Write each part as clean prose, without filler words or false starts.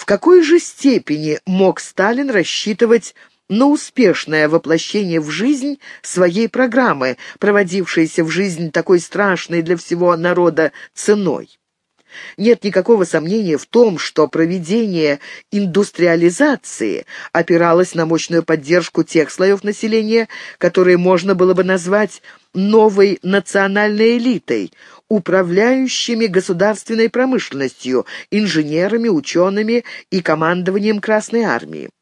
какой же степени мог Сталин рассчитывать на успешное воплощение в жизнь своей программы, проводившейся в жизнь такой страшной для всего народа ценой? Нет никакого сомнения в том, что проведение индустриализации опиралось на мощную поддержку тех слоев населения, которые можно было бы назвать новой национальной элитой, управляющими государственной промышленностью, инженерами, учеными и командованием Красной армии.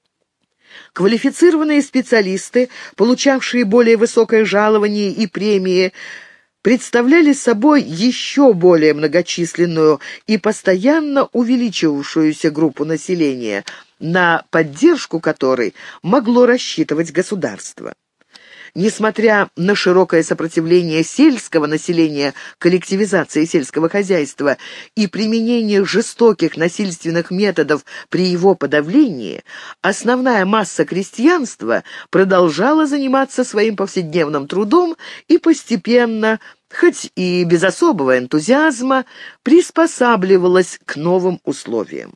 Квалифицированные специалисты, получавшие более высокое жалование и премии, представляли собой еще более многочисленную и постоянно увеличивавшуюся группу населения, на поддержку которой могло рассчитывать государство. Несмотря на широкое сопротивление сельского населения коллективизации сельского хозяйства и применение жестоких насильственных методов при его подавлении, основная масса крестьянства продолжала заниматься своим повседневным трудом и постепенно, хоть и без особого энтузиазма, приспосабливалась к новым условиям.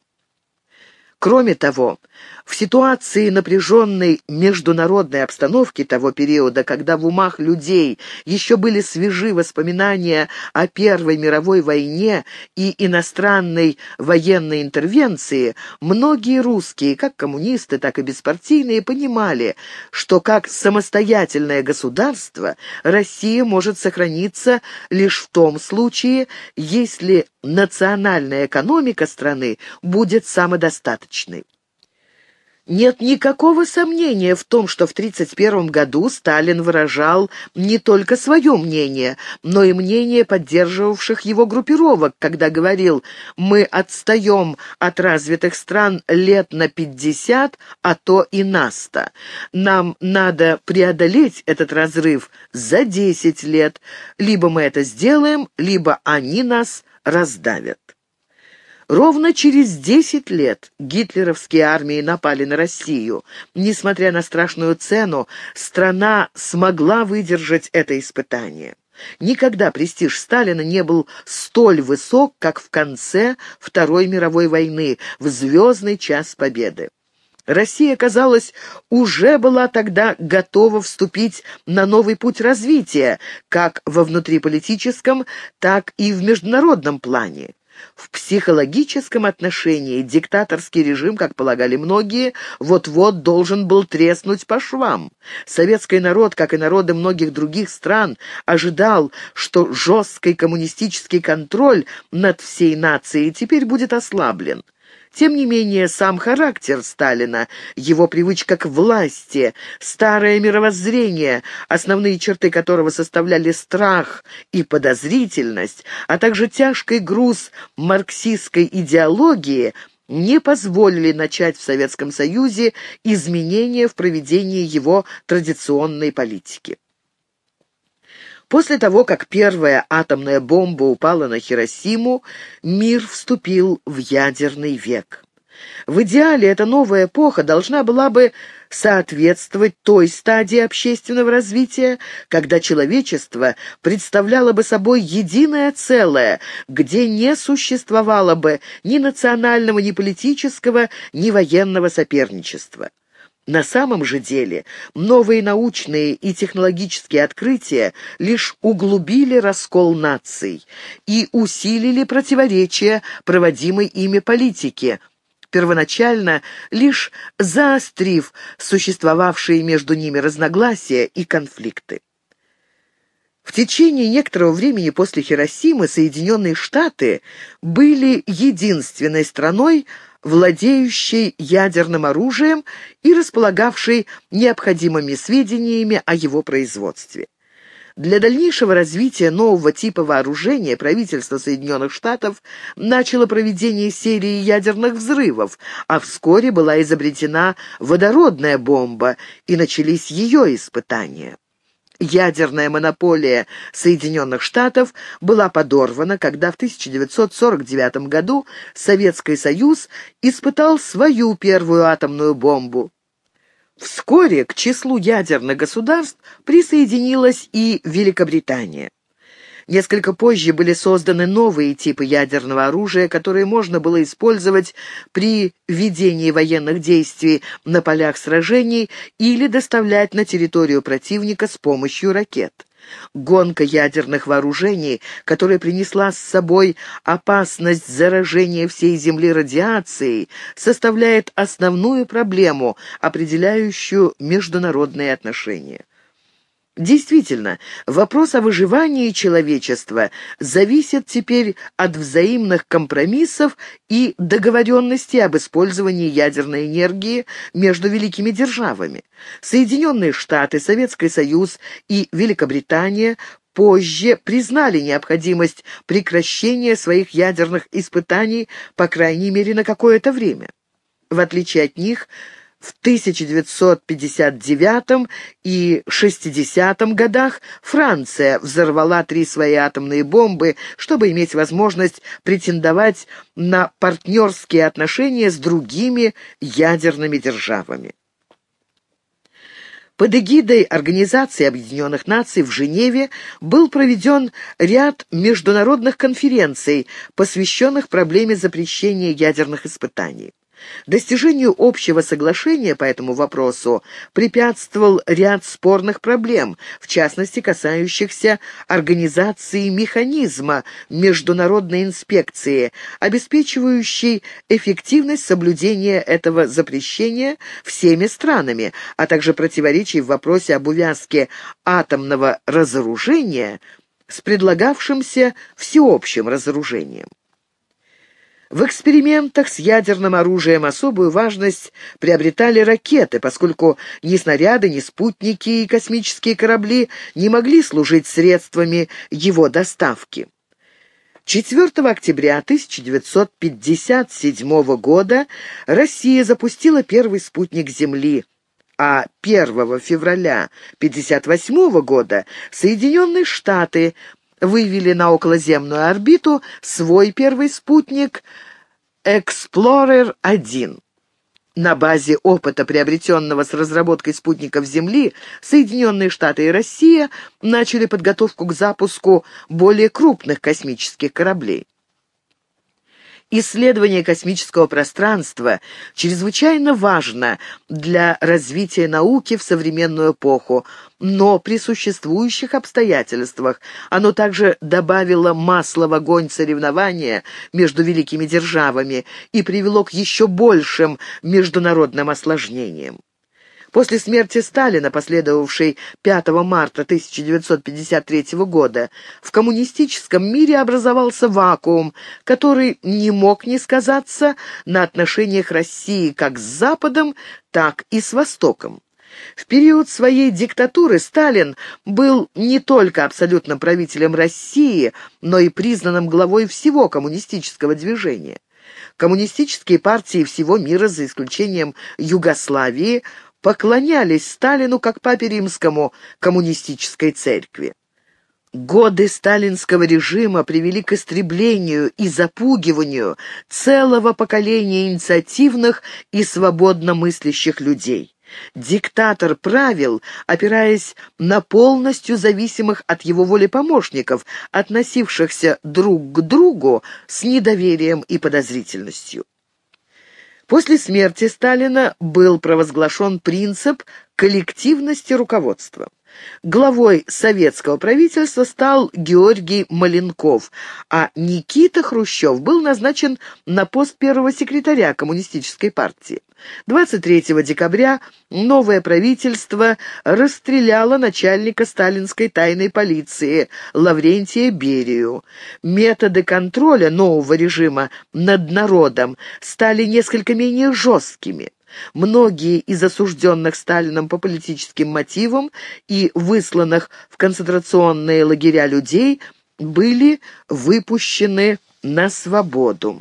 Кроме того, в ситуации напряженной международной обстановки того периода, когда в умах людей еще были свежи воспоминания о Первой мировой войне и иностранной военной интервенции, многие русские, как коммунисты, так и беспартийные, понимали, что как самостоятельное государство Россия может сохраниться лишь в том случае, если национальная экономика страны будет самодостаточной. Нет никакого сомнения в том, что в 1931 году Сталин выражал не только свое мнение, но и мнение поддерживавших его группировок, когда говорил: «Мы отстаем от развитых стран лет на 50, а то и на 100. Нам надо преодолеть этот разрыв за 10 лет. Либо мы это сделаем, либо они нас раздавят». Ровно через 10 лет гитлеровские армии напали на Россию. Несмотря на страшную цену, страна смогла выдержать это испытание. Никогда престиж Сталина не был столь высок, как в конце Второй мировой войны, в звездный час победы. Россия, казалось, уже была тогда готова вступить на новый путь развития, как во внутриполитическом, так и в международном плане. В психологическом отношении диктаторский режим, как полагали многие, вот-вот должен был треснуть по швам. Советский народ, как и народы многих других стран, ожидал, что жесткий коммунистический контроль над всей нацией теперь будет ослаблен. Тем не менее, сам характер Сталина, его привычка к власти, старое мировоззрение, основные черты которого составляли страх и подозрительность, а также тяжкий груз марксистской идеологии, не позволили начать в Советском Союзе изменения в проведении его традиционной политики. После того, как первая атомная бомба упала на Хиросиму, мир вступил в ядерный век. В идеале эта новая эпоха должна была бы соответствовать той стадии общественного развития, когда человечество представляло бы собой единое целое, где не существовало бы ни национального, ни политического, ни военного соперничества. На самом же деле новые научные и технологические открытия лишь углубили раскол наций и усилили противоречия проводимой ими политики, первоначально лишь заострив существовавшие между ними разногласия и конфликты. В течение некоторого времени после Хиросимы Соединенные Штаты были единственной страной, владеющей ядерным оружием и располагавшей необходимыми сведениями о его производстве. Для дальнейшего развития нового типа вооружения правительство Соединенных Штатов начало проведение серии ядерных взрывов, а вскоре была изобретена водородная бомба, и начались ее испытания. Ядерная монополия Соединенных Штатов была подорвана, когда в 1949 году Советский Союз испытал свою первую атомную бомбу. Вскоре к числу ядерных государств присоединилась и Великобритания. Несколько позже были созданы новые типы ядерного оружия, которые можно было использовать при ведении военных действий на полях сражений или доставлять на территорию противника с помощью ракет. Гонка ядерных вооружений, которая принесла с собой опасность заражения всей Земли радиацией, составляет основную проблему, определяющую международные отношения. Действительно, вопрос о выживании человечества зависит теперь от взаимных компромиссов и договоренностей об использовании ядерной энергии между великими державами. Соединенные Штаты, Советский Союз и Великобритания позже признали необходимость прекращения своих ядерных испытаний, по крайней мере, на какое-то время. В отличие от них, в 1959 и 60 годах Франция взорвала 3 свои атомные бомбы, чтобы иметь возможность претендовать на партнерские отношения с другими ядерными державами. Под эгидой Организации Объединенных Наций в Женеве был проведен ряд международных конференций, посвященных проблеме запрещения ядерных испытаний. Достижению общего соглашения по этому вопросу препятствовал ряд спорных проблем, в частности, касающихся организации механизма международной инспекции, обеспечивающей эффективность соблюдения этого запрещения всеми странами, а также противоречий в вопросе об увязке атомного разоружения с предлагавшимся всеобщим разоружением. В экспериментах с ядерным оружием особую важность приобретали ракеты, поскольку ни снаряды, ни спутники и космические корабли не могли служить средствами его доставки. 4 октября 1957 года Россия запустила первый спутник Земли, а 1 февраля 1958 года Соединенные Штаты вывели на околоземную орбиту свой первый спутник «Эксплорер-1». На базе опыта, приобретенного с разработкой спутников Земли, Соединенные Штаты и Россия начали подготовку к запуску более крупных космических кораблей. Исследование космического пространства чрезвычайно важно для развития науки в современную эпоху, но при существующих обстоятельствах оно также добавило масла в огонь соревнования между великими державами и привело к еще большим международным осложнениям. После смерти Сталина, последовавшей 5 марта 1953 года, в коммунистическом мире образовался вакуум, который не мог не сказаться на отношениях России как с Западом, так и с Востоком. В период своей диктатуры Сталин был не только абсолютным правителем России, но и признанным главой всего коммунистического движения. Коммунистические партии всего мира, за исключением Югославии, поклонялись Сталину как папе римскому коммунистической церкви. Годы сталинского режима привели к истреблению и запугиванию целого поколения инициативных и свободно мыслящих людей. Диктатор правил, опираясь на полностью зависимых от его воли помощников, относившихся друг к другу с недоверием и подозрительностью. После смерти Сталина был провозглашен принцип коллективности руководства. Главой советского правительства стал Георгий Маленков, а Никита Хрущев был назначен на пост первого секретаря Коммунистической партии. 23 декабря новое правительство расстреляло начальника сталинской тайной полиции Лаврентия Берию. Методы контроля нового режима над народом стали несколько менее жесткими. Многие из осужденных Сталином по политическим мотивам и высланных в концентрационные лагеря людей были выпущены на свободу.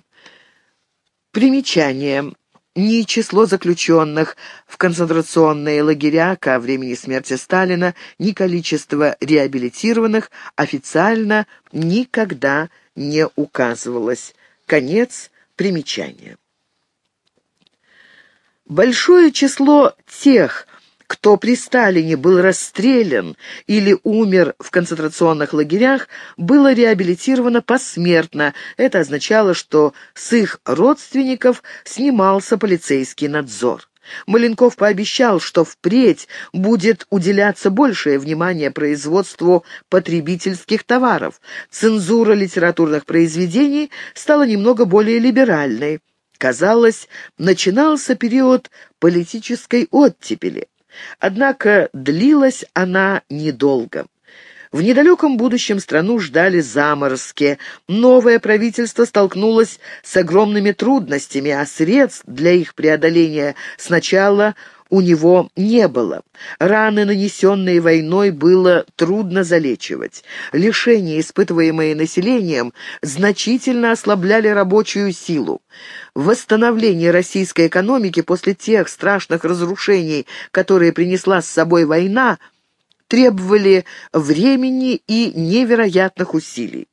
Примечание. Ни число заключенных в концентрационные лагеря ко времени смерти Сталина, ни количество реабилитированных официально никогда не указывалось. Конец примечания. Большое число тех, кто при Сталине был расстрелян или умер в концентрационных лагерях, было реабилитировано посмертно. Это означало, что с их родственников снимался полицейский надзор. Маленков пообещал, что впредь будет уделяться большее внимание производству потребительских товаров. Цензура литературных произведений стала немного более либеральной. Казалось, начинался период политической оттепели. Однако длилась она недолго. В недалеком будущем страну ждали заморозки. Новое правительство столкнулось с огромными трудностями, а средств для их преодоления сначала у него не было. Раны, нанесенные войной, было трудно залечивать. Лишения, испытываемые населением, значительно ослабляли рабочую силу. Восстановление российской экономики после тех страшных разрушений, которые принесла с собой война, требовали времени и невероятных усилий.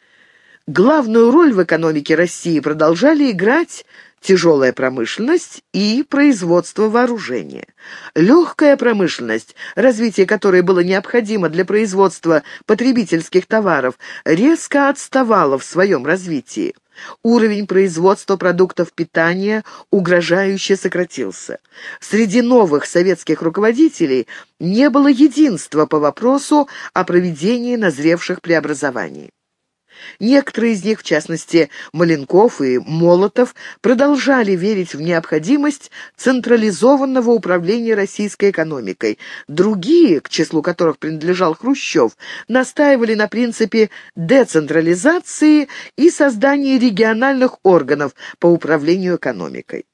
Главную роль в экономике России продолжали играть тяжелая промышленность и производство вооружения. Легкая промышленность, развитие которой было необходимо для производства потребительских товаров, резко отставала в своем развитии. Уровень производства продуктов питания угрожающе сократился. Среди новых советских руководителей не было единства по вопросу о проведении назревших преобразований. Некоторые из них, в частности Маленков и Молотов, продолжали верить в необходимость централизованного управления российской экономикой. Другие, к числу которых принадлежал Хрущев, настаивали на принципе децентрализации и создании региональных органов по управлению экономикой.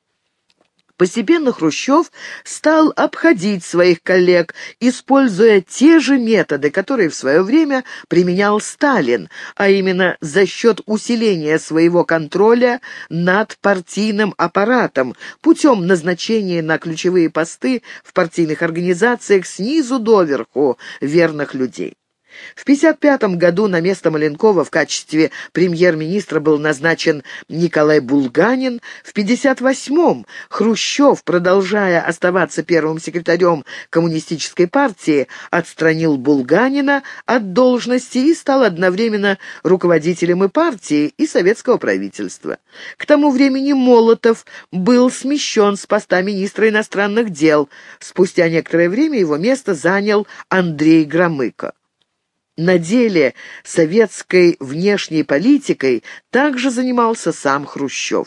Постепенно Хрущев стал обходить своих коллег, используя те же методы, которые в свое время применял Сталин, а именно за счет усиления своего контроля над партийным аппаратом путем назначения на ключевые посты в партийных организациях снизу доверху верных людей. В 1955 году на место Маленкова в качестве премьер-министра был назначен Николай Булганин. В 1958 Хрущев, продолжая оставаться первым секретарем Коммунистической партии, отстранил Булганина от должности и стал одновременно руководителем и партии, и советского правительства. К тому времени Молотов был смещен с поста министра иностранных дел. Спустя некоторое время его место занял Андрей Громыко. На деле советской внешней политикой также занимался сам Хрущев.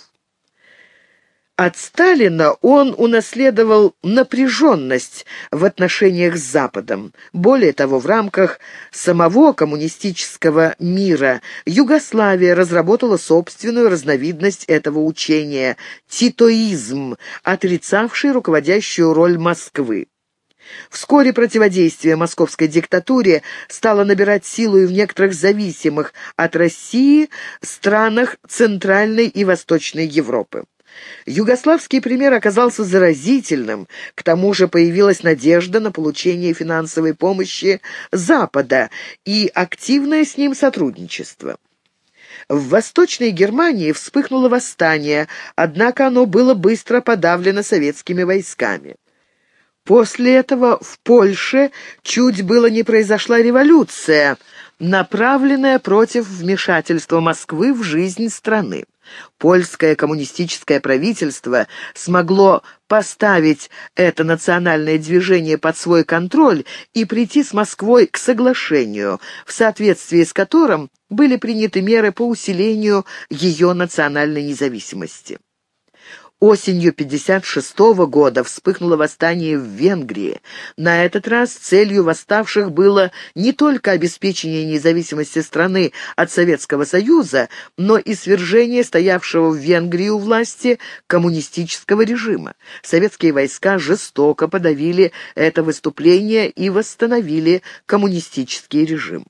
От Сталина он унаследовал напряженность в отношениях с Западом. Более того, в рамках самого коммунистического мира Югославия разработала собственную разновидность этого учения – титоизм, отрицавший руководящую роль Москвы. Вскоре противодействие московской диктатуре стало набирать силу и в некоторых зависимых от России странах Центральной и Восточной Европы. Югославский пример оказался заразительным, к тому же появилась надежда на получение финансовой помощи Запада и активное с ним сотрудничество. В Восточной Германии вспыхнуло восстание, однако оно было быстро подавлено советскими войсками. После этого в Польше чуть было не произошла революция, направленная против вмешательства Москвы в жизнь страны. Польское коммунистическое правительство смогло поставить это национальное движение под свой контроль и прийти с Москвой к соглашению, в соответствии с которым были приняты меры по усилению ее национальной независимости. Осенью 1956 года вспыхнуло восстание в Венгрии. На этот раз целью восставших было не только обеспечение независимости страны от Советского Союза, но и свержение стоявшего в Венгрии у власти коммунистического режима. Советские войска жестоко подавили это выступление и восстановили коммунистический режим.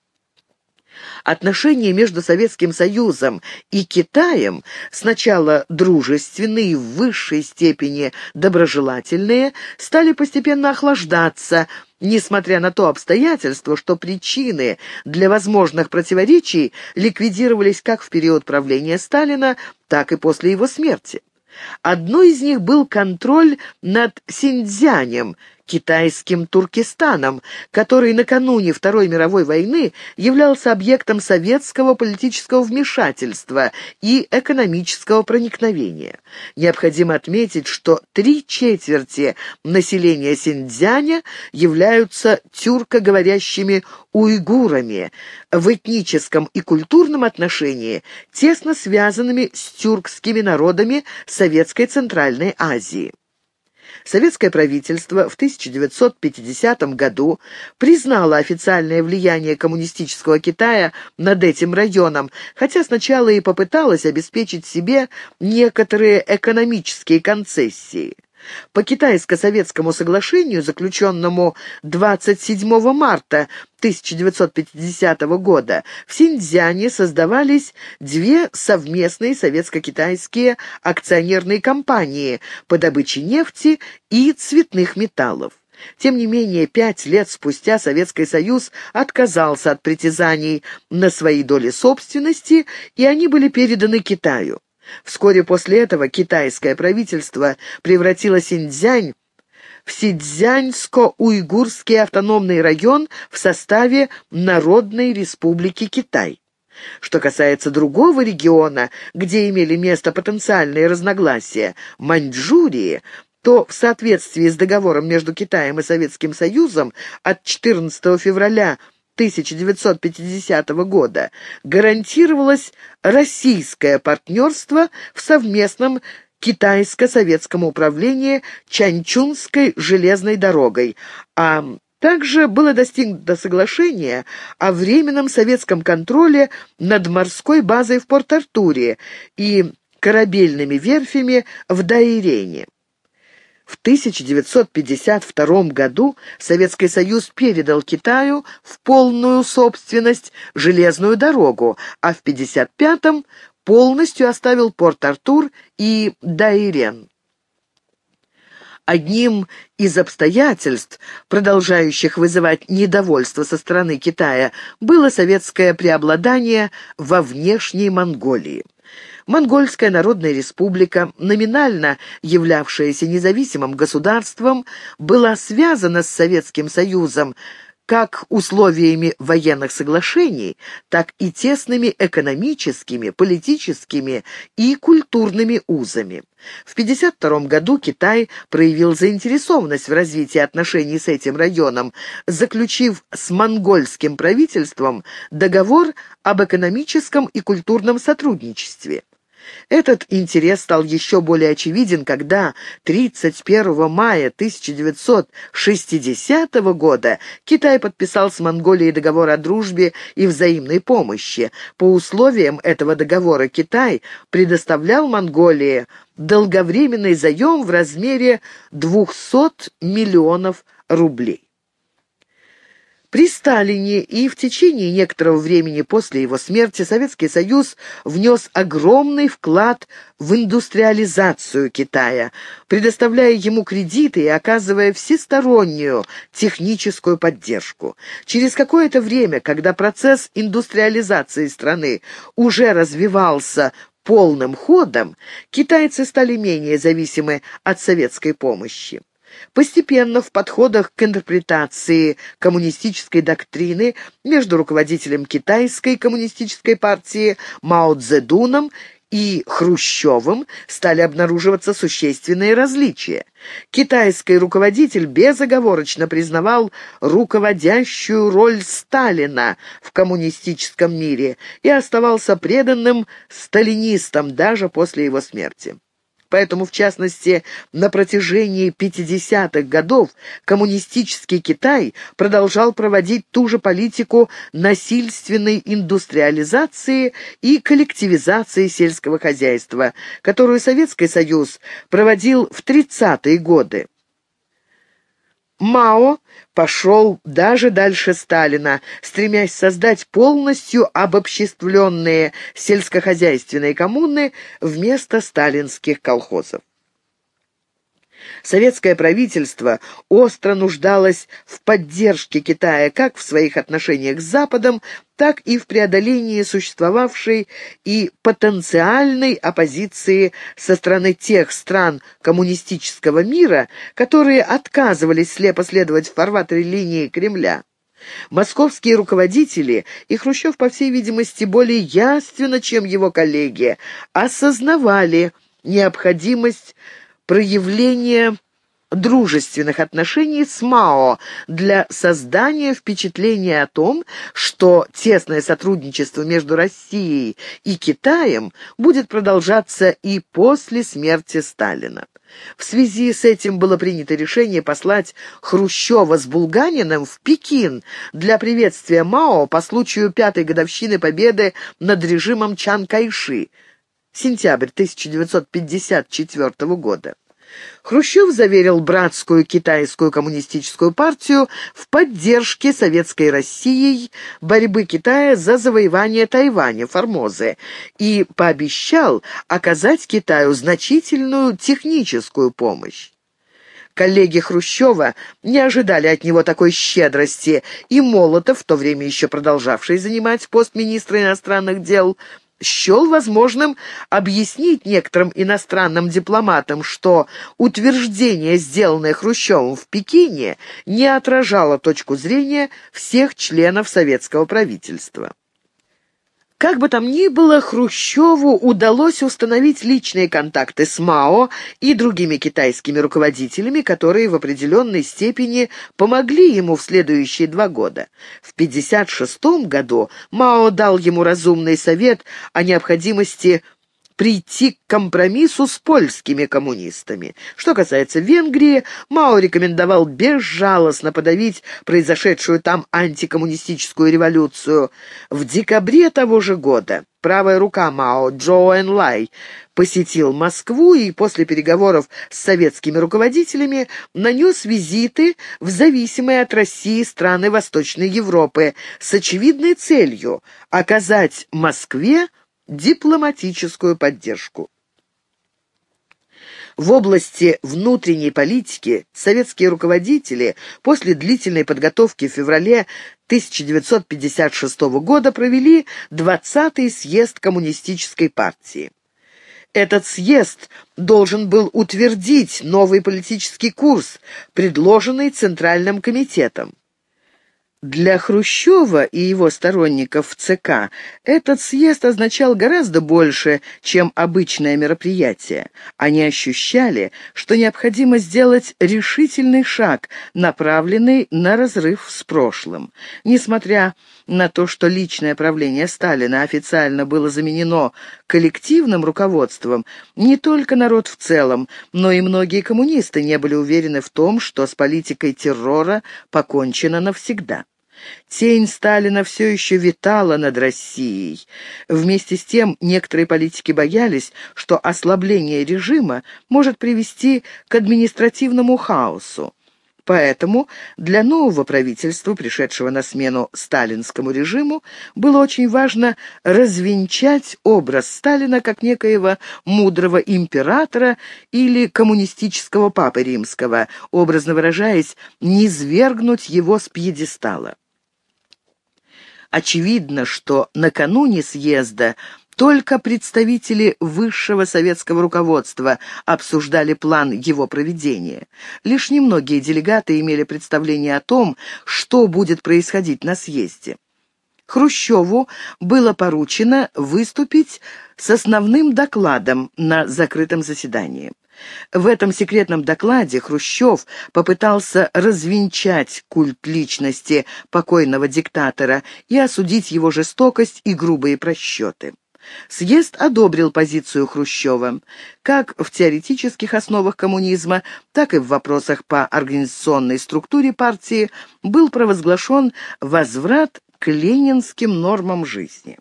Отношения между Советским Союзом и Китаем, сначала дружественные и в высшей степени доброжелательные, стали постепенно охлаждаться, несмотря на то обстоятельство, что причины для возможных противоречий ликвидировались как в период правления Сталина, так и после его смерти. Одной из них был контроль над Синьцзянем, китайским Туркестаном, который накануне Второй мировой войны являлся объектом советского политического вмешательства и экономического проникновения. Необходимо отметить, что 3/4 населения Синьцзяня являются тюркоговорящими уйгурами, в этническом и культурном отношении тесно связанными с тюркскими народами Советской Центральной Азии. Советское правительство в 1950 году признало официальное влияние коммунистического Китая над этим районом, хотя сначала и попыталось обеспечить себе некоторые экономические концессии. По китайско-советскому соглашению, заключенному 27 марта 1950 года, в Синьцзяне создавались две совместные советско-китайские акционерные компании по добыче нефти и цветных металлов. Тем не менее, 5 лет спустя Советский Союз отказался от притязаний на свои доли собственности, и они были переданы Китаю. Вскоре после этого китайское правительство превратило Синьцзянь в Синьцзяньско-Уйгурский автономный район в составе Народной Республики Китай. Что касается другого региона, где имели место потенциальные разногласия, Маньчжурии, то в соответствии с договором между Китаем и Советским Союзом от 14 февраля 1950 года гарантировалось российское партнерство в совместном китайско-советском управлении Чанчунской железной дорогой, а также было достигнуто соглашение о временном советском контроле над морской базой в Порт-Артуре и корабельными верфями в Даирене. В 1952 году Советский Союз передал Китаю в полную собственность железную дорогу, а в 1955-м полностью оставил Порт-Артур и Даирен. Одним из обстоятельств, продолжающих вызывать недовольство со стороны Китая, было советское преобладание во внешней Монголии. Монгольская Народная Республика, номинально являвшаяся независимым государством, была связана с Советским Союзом как условиями военных соглашений, так и тесными экономическими, политическими и культурными узами. В 1952 году Китай проявил заинтересованность в развитии отношений с этим районом, заключив с монгольским правительством договор об экономическом и культурном сотрудничестве. Этот интерес стал еще более очевиден, когда 31 мая 1960 года Китай подписал с Монголией договор о дружбе и взаимной помощи. По условиям этого договора Китай предоставлял Монголии долговременный заем в размере 200 миллионов рублей. При Сталине и в течение некоторого времени после его смерти Советский Союз внес огромный вклад в индустриализацию Китая, предоставляя ему кредиты и оказывая всестороннюю техническую поддержку. Через какое-то время, когда процесс индустриализации страны уже развивался полным ходом, китайцы стали менее зависимы от советской помощи. Постепенно в подходах к интерпретации коммунистической доктрины между руководителем китайской коммунистической партии Мао Цзэдуном и Хрущевым стали обнаруживаться существенные различия. Китайский руководитель безоговорочно признавал руководящую роль Сталина в коммунистическом мире и оставался преданным сталинистом даже после его смерти. Поэтому, в частности, на протяжении 50-х годов коммунистический Китай продолжал проводить ту же политику насильственной индустриализации и коллективизации сельского хозяйства, которую Советский Союз проводил в 30-е годы. Мао пошел даже дальше Сталина, стремясь создать полностью обобществленные сельскохозяйственные коммуны вместо сталинских колхозов. Советское правительство остро нуждалось в поддержке Китая как в своих отношениях с Западом, так и в преодолении существовавшей и потенциальной оппозиции со стороны тех стран коммунистического мира, которые отказывались слепо следовать в фарватере линии Кремля. Московские руководители, и Хрущев, по всей видимости, более явственно, чем его коллеги, осознавали необходимость проявления дружественных отношений с Мао для создания впечатления о том, что тесное сотрудничество между Россией и Китаем будет продолжаться и после смерти Сталина. В связи с этим было принято решение послать Хрущева с Булганиным в Пекин для приветствия Мао по случаю 5-й годовщины победы над режимом Чан Кайши, сентябрь 1954 года. Хрущев заверил братскую китайскую коммунистическую партию в поддержке советской Россией борьбы Китая за завоевание Тайваня, Формозы, и пообещал оказать Китаю значительную техническую помощь. Коллеги Хрущева не ожидали от него такой щедрости, и Молотов, в то время еще продолжавший занимать пост министра иностранных дел, счел возможным объяснить некоторым иностранным дипломатам, что утверждение, сделанное Хрущевым в Пекине, не отражало точку зрения всех членов советского правительства. Как бы там ни было, Хрущеву удалось установить личные контакты с Мао и другими китайскими руководителями, которые в определенной степени помогли ему в следующие 2 года. В 1956 году Мао дал ему разумный совет о необходимости прийти к компромиссу с польскими коммунистами. Что касается Венгрии, Мао рекомендовал безжалостно подавить произошедшую там антикоммунистическую революцию. В декабре того же года правая рука Мао, Чжоу Энлай, посетил Москву и после переговоров с советскими руководителями нанес визиты в зависимые от России страны Восточной Европы с очевидной целью оказать Москве дипломатическую поддержку. В области внутренней политики советские руководители после длительной подготовки в феврале 1956 года провели 20-й съезд Коммунистической партии. Этот съезд должен был утвердить новый политический курс, предложенный Центральным комитетом. Для Хрущева и его сторонников в ЦК этот съезд означал гораздо больше, чем обычное мероприятие. Они ощущали, что необходимо сделать решительный шаг, направленный на разрыв с прошлым. Несмотря на то, что личное правление Сталина официально было заменено коллективным руководством, не только народ в целом, но и многие коммунисты не были уверены в том, что с политикой террора покончено навсегда. Тень Сталина все еще витала над Россией. Вместе с тем некоторые политики боялись, что ослабление режима может привести к административному хаосу. Поэтому для нового правительства, пришедшего на смену сталинскому режиму, было очень важно развенчать образ Сталина как некоего мудрого императора или коммунистического папы римского, образно выражаясь, низвергнуть его с пьедестала. Очевидно, что накануне съезда только представители высшего советского руководства обсуждали план его проведения. Лишь немногие делегаты имели представление о том, что будет происходить на съезде. Хрущеву было поручено выступить с основным докладом на закрытом заседании. В этом секретном докладе Хрущев попытался развенчать культ личности покойного диктатора и осудить его жестокость и грубые просчеты. Съезд одобрил позицию Хрущева. Как в теоретических основах коммунизма, так и в вопросах по организационной структуре партии был провозглашен возврат к ленинским нормам жизни.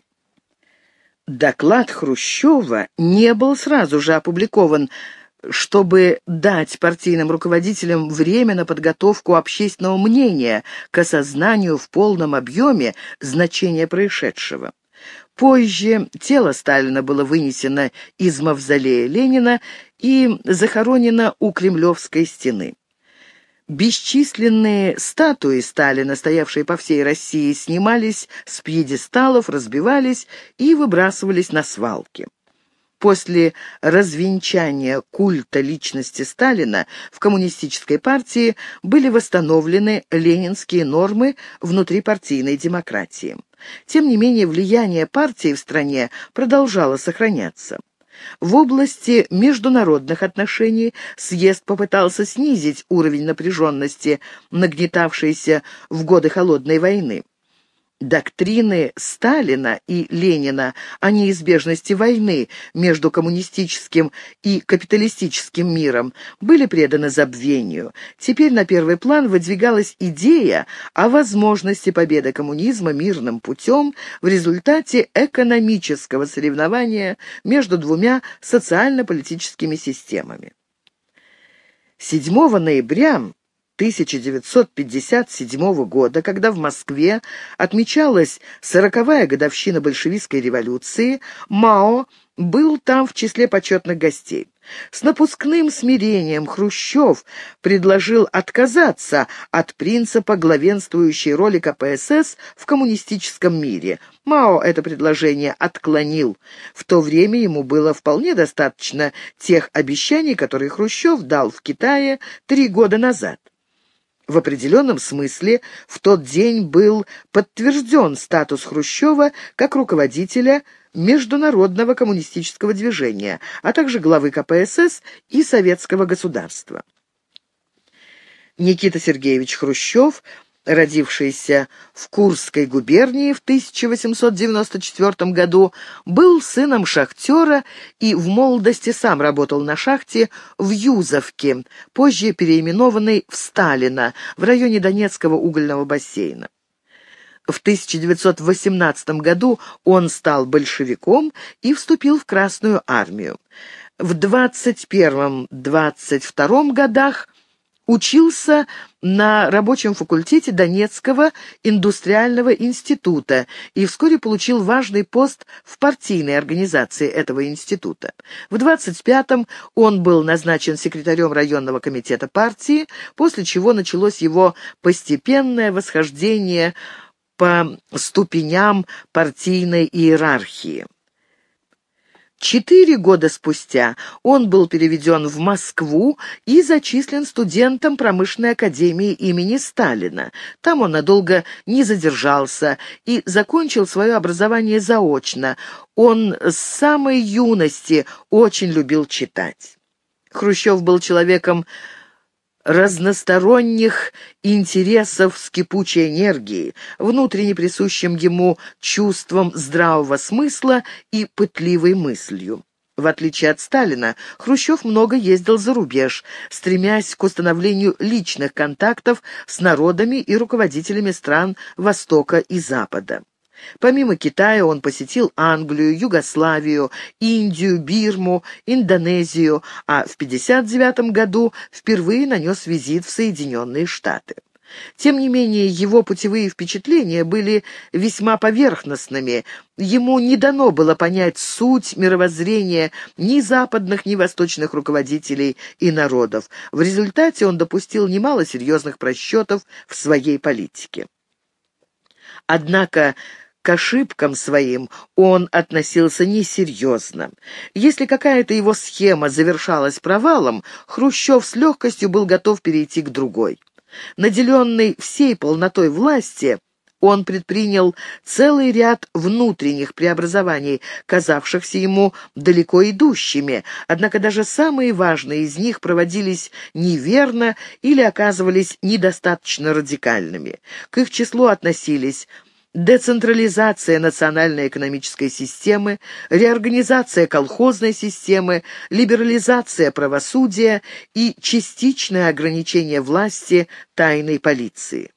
Доклад Хрущева не был сразу же опубликован, чтобы дать партийным руководителям время на подготовку общественного мнения к осознанию в полном объеме значения происшедшего. Позже тело Сталина было вынесено из мавзолея Ленина и захоронено у Кремлевской стены. Бесчисленные статуи Сталина, стоявшие по всей России, снимались с пьедесталов, разбивались и выбрасывались на свалки. После развенчания культа личности Сталина в коммунистической партии были восстановлены ленинские нормы внутрипартийной демократии. Тем не менее, влияние партии в стране продолжало сохраняться. В области международных отношений съезд попытался снизить уровень напряженности, нагнетавшейся в годы Холодной войны. Доктрины Сталина и Ленина о неизбежности войны между коммунистическим и капиталистическим миром были преданы забвению. Теперь на первый план выдвигалась идея о возможности победы коммунизма мирным путем в результате экономического соревнования между двумя социально-политическими системами. 7 ноября 1957 года, когда в Москве отмечалась 40-я годовщина большевистской революции, Мао был там в числе почетных гостей. С напускным смирением Хрущев предложил отказаться от принципа главенствующей роли КПСС в коммунистическом мире. Мао это предложение отклонил. В то время ему было вполне достаточно тех обещаний, которые Хрущев дал в Китае 3 года назад. В определенном смысле в тот день был подтвержден статус Хрущева как руководителя международного коммунистического движения, а также главы КПСС и советского государства. Никита Сергеевич Хрущев, родившийся в Курской губернии в 1894 году, был сыном шахтера и в молодости сам работал на шахте в Юзовке, позже переименованной в Сталина, в районе Донецкого угольного бассейна. В 1918 году он стал большевиком и вступил в Красную армию. В 21-22 годах учился на рабочем факультете Донецкого индустриального института и вскоре получил важный пост в партийной организации этого института. В 25-м он был назначен секретарем районного комитета партии, после чего началось его постепенное восхождение по ступеням партийной иерархии. 4 года спустя он был переведен в Москву и зачислен студентом промышленной академии имени Сталина. Там он надолго не задержался и закончил свое образование заочно. Он с самой юности очень любил читать. Хрущев был человеком разносторонних интересов с кипучей энергией, внутренне присущим ему чувством здравого смысла и пытливой мыслью. В отличие от Сталина, Хрущев много ездил за рубеж, стремясь к установлению личных контактов с народами и руководителями стран Востока и Запада. Помимо Китая он посетил Англию, Югославию, Индию, Бирму, Индонезию, а в 1959 году впервые нанес визит в Соединенные Штаты. Тем не менее, его путевые впечатления были весьма поверхностными. Ему не дано было понять суть мировоззрения ни западных, ни восточных руководителей и народов. В результате он допустил немало серьезных просчетов в своей политике. Однако к ошибкам своим он относился несерьезно. Если какая-то его схема завершалась провалом, Хрущев с легкостью был готов перейти к другой. Наделенный всей полнотой власти, он предпринял целый ряд внутренних преобразований, казавшихся ему далеко идущими, однако даже самые важные из них проводились неверно или оказывались недостаточно радикальными. К их числу относились децентрализация национальной экономической системы, реорганизация колхозной системы, либерализация правосудия и частичное ограничение власти тайной полиции.